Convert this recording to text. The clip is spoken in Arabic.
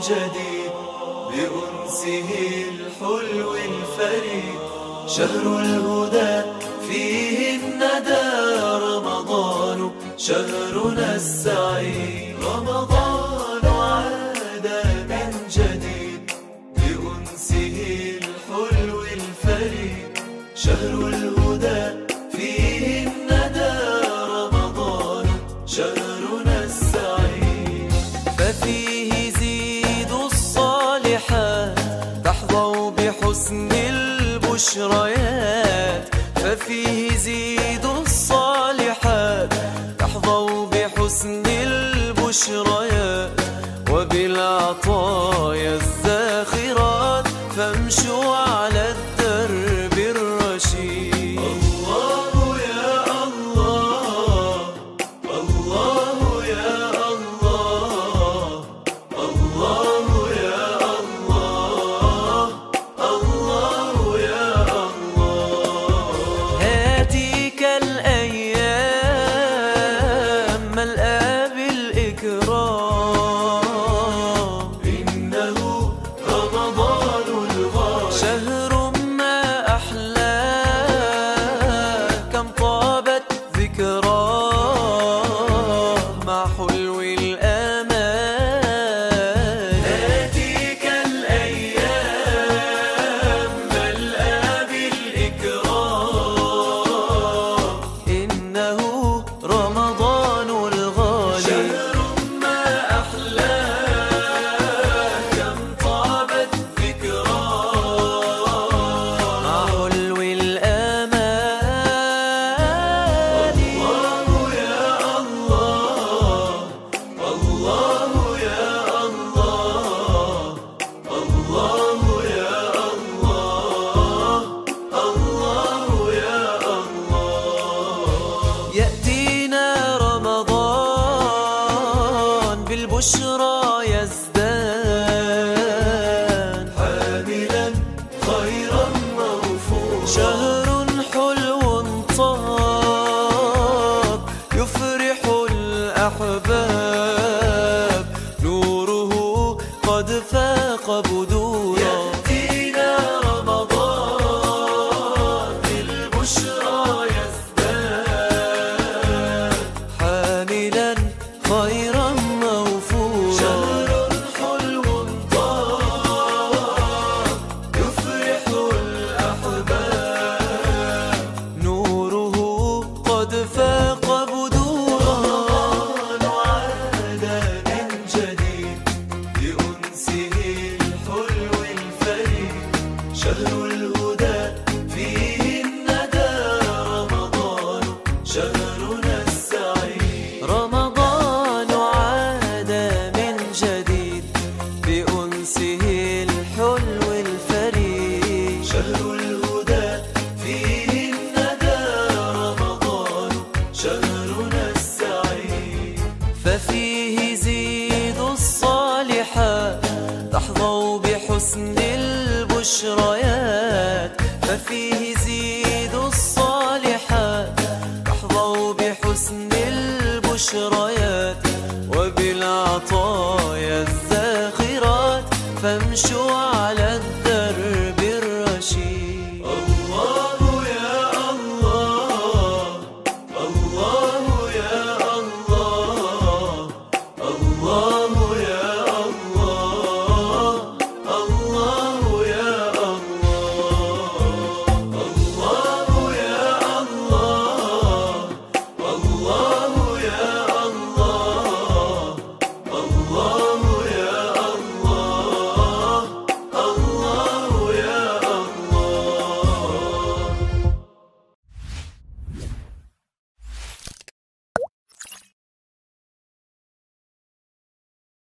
جديد بأنسه الحلو الفريد. شهر الهدى فيه الندى رمضان شهرنا السعيد. رمضان عاد من جديد بأنسه الحلو الفريد. شهر الهدى فيه الندى رمضان شهرنا السعيد. ففيه زيد الصالحات تحظوا بحسن البشريات. ففيه زيد الصالحات تحظوا بحسن البشريات وبالعطايا الزاخرات فامشوا على الدرب الرشيد. الله يا الله الله يا الله الله يا الله الله يا الله. هاتيك الأيام ملأى بالإكرام. إنه رمضان الغالي شهر ما أحلى كم طابت ذكراه مع حلو الآمال. هاتيك الأيام ملأى بالإكرام. إنه رمضان الغالي شهر ما أحلى كم طابت ذكراه مع حلو الآمال. الله يا الله الله يا الله الله يا الله الله يا الله. يأتينا رمضان بالبشرى يزدان حاملا خيرا موفورا. شهر حلو طاب يفرح الأحباب نوره قد فاق بدورا. يأتينا رمضان بالبشرى يزداد حاملا خيرا موفورا. شهر حلو طاب يفرح الأحباب نوره قد فاق بدورا. رمضان عاد من جديد بأنسه الحلو الفريد. شهر الهدى فيه الندى رمضان شهرنا السعيد. رمضان عاد من جديد بأنسه الحلو الفريد. شهر الهدى فيه الندى رمضان شهرنا السعيد. ففيه زيد الصالحات تحظوا بحسن البشريات. ففيه زيد الصالحات تحظوا بحسن البشريات وبالعطايا الزاخرات فامشوا